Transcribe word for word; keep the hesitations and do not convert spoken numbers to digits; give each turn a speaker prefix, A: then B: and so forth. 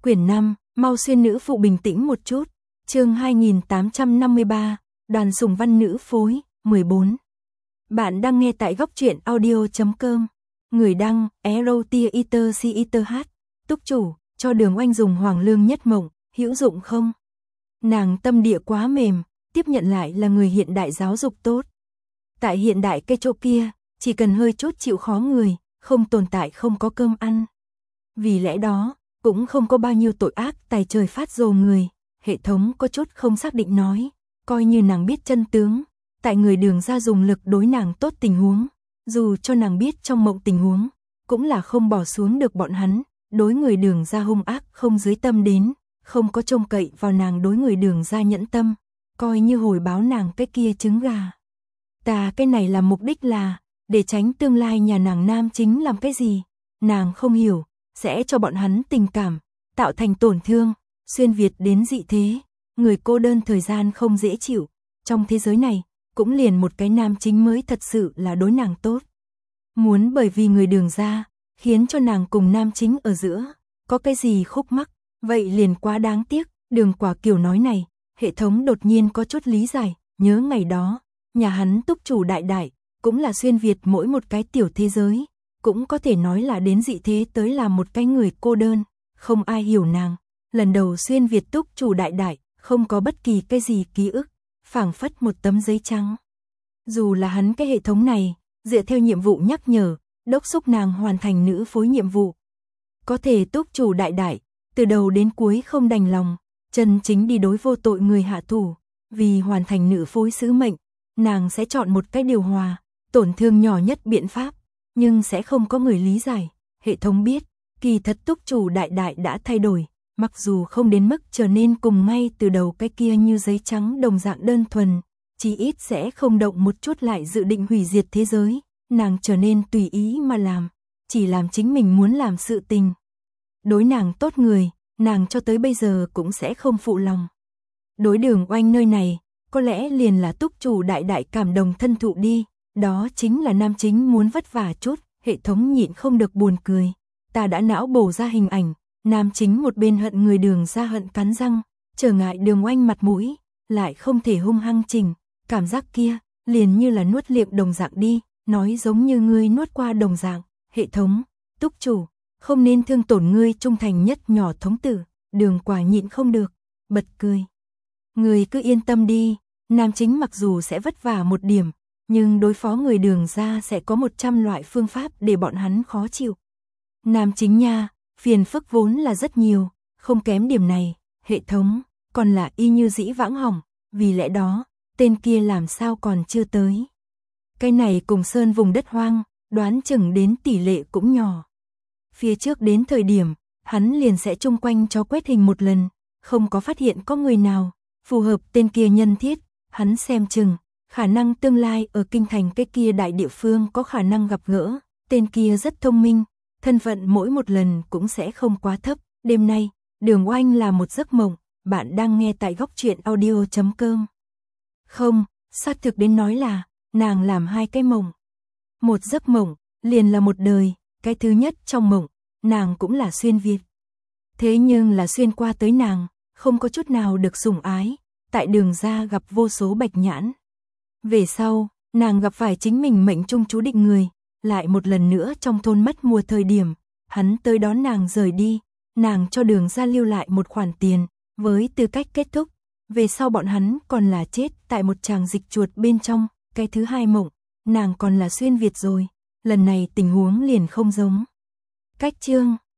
A: Quyển năm, mau xuyên nữ phụ bình tĩnh một chút. Chương hai nghìn tám trăm năm mươi ba, Đoàn Sùng Văn nữ phối, mười bốn. Bạn đang nghe tại góc truyện audio chấm com. Người đăng, Erotia Iter Si Iter H. Túc chủ, cho Đường Oanh dùng hoàng lương nhất mộng, hữu dụng không? Nàng tâm địa quá mềm, tiếp nhận lại là người hiện đại giáo dục tốt. Tại hiện đại cái chỗ kia, chỉ cần hơi chút chịu khó người, không tồn tại không có cơm ăn. Vì lẽ đó, cũng không có bao nhiêu tội ác tài trời phát rồ người. Hệ thống có chút không xác định nói, coi như nàng biết chân tướng, tại người Đường ra dùng lực đối nàng tốt tình huống, dù cho nàng biết trong mộng tình huống, cũng là không bỏ xuống được bọn hắn, đối người Đường ra hung ác không dưới tâm đến, không có trông cậy vào nàng đối người Đường ra nhẫn tâm, coi như hồi báo nàng cái kia trứng gà. Ta cái này là mục đích là, để tránh tương lai nhà nàng nam chính làm cái gì, nàng không hiểu, sẽ cho bọn hắn tình cảm, tạo thành tổn thương. Xuyên Việt đến dị thế, người cô đơn thời gian không dễ chịu, trong thế giới này, cũng liền một cái nam chính mới thật sự là đối nàng tốt. Muốn bởi vì người Đường ra, khiến cho nàng cùng nam chính ở giữa, có cái gì khúc mắc, vậy liền quá đáng tiếc. Đường Quả kiểu nói này, hệ thống đột nhiên có chút lý giải, nhớ ngày đó, nhà hắn túc chủ đại đại, cũng là xuyên Việt mỗi một cái tiểu thế giới, cũng có thể nói là đến dị thế tới là một cái người cô đơn, không ai hiểu nàng. Lần đầu xuyên Việt túc chủ đại đại, không có bất kỳ cái gì ký ức, phảng phất một tấm giấy trắng. Dù là hắn cái hệ thống này, dựa theo nhiệm vụ nhắc nhở, đốc xúc nàng hoàn thành nữ phối nhiệm vụ. Có thể túc chủ đại đại, từ đầu đến cuối không đành lòng, chân chính đi đối vô tội người hạ thủ, vì hoàn thành nữ phối sứ mệnh, nàng sẽ chọn một cái điều hòa, tổn thương nhỏ nhất biện pháp, nhưng sẽ không có người lý giải. Hệ thống biết, kỳ thật túc chủ đại đại đã thay đổi. Mặc dù không đến mức trở nên cùng ngay từ đầu cái kia như giấy trắng đồng dạng đơn thuần, chí ít sẽ không động một chút lại dự định hủy diệt thế giới, nàng trở nên tùy ý mà làm, chỉ làm chính mình muốn làm sự tình. Đối nàng tốt người, nàng cho tới bây giờ cũng sẽ không phụ lòng. Đối Đường Oanh nơi này, có lẽ liền là túc chủ đại đại cảm đồng thân thụ đi, đó chính là nam chính muốn vất vả chút, hệ thống nhịn không được buồn cười. Ta đã não bổ ra hình ảnh. Nam chính một bên hận người Đường ra hận cắn răng, trở ngại Đường Oanh mặt mũi, lại không thể hung hăng chỉnh, cảm giác kia, liền như là nuốt liệm đồng dạng đi, nói giống như ngươi nuốt qua đồng dạng. Hệ thống, túc chủ, không nên thương tổn ngươi trung thành nhất nhỏ thống tử. Đường Quả nhịn không được, bật cười. Ngươi cứ yên tâm đi, nam chính mặc dù sẽ vất vả một điểm, nhưng đối phó người Đường ra sẽ có một trăm loại phương pháp để bọn hắn khó chịu. Nam chính nha, phiền phức vốn là rất nhiều, không kém điểm này, hệ thống, còn là y như dĩ vãng hỏng, vì lẽ đó, tên kia làm sao còn chưa tới. Cái này cùng sơn vùng đất hoang, đoán chừng đến tỷ lệ cũng nhỏ. Phía trước đến thời điểm, hắn liền sẽ chung quanh cho quét hình một lần, không có phát hiện có người nào, phù hợp tên kia nhân thiết, hắn xem chừng, khả năng tương lai ở kinh thành cái kia đại địa phương có khả năng gặp gỡ, tên kia rất thông minh. Thân phận mỗi một lần cũng sẽ không quá thấp. Đêm nay, Đường Oanh là một giấc mộng, bạn đang nghe tại góc truyện audio chấm com. Không, xác thực đến nói là, nàng làm hai cái mộng. Một giấc mộng, liền là một đời, cái thứ nhất trong mộng, nàng cũng là xuyên Việt. Thế nhưng là xuyên qua tới nàng, không có chút nào được sủng ái, tại Đường ra gặp vô số bạch nhãn. Về sau, nàng gặp phải chính mình mệnh trung chú định người. Lại một lần nữa trong thôn mất mùa thời điểm, hắn tới đón nàng rời đi, nàng cho Đường ra lưu lại một khoản tiền, với tư cách kết thúc, về sau bọn hắn còn là chết tại một tràng dịch chuột bên trong. Cái thứ hai mộng, nàng còn là xuyên Việt rồi, lần này tình huống liền không giống. Cách chương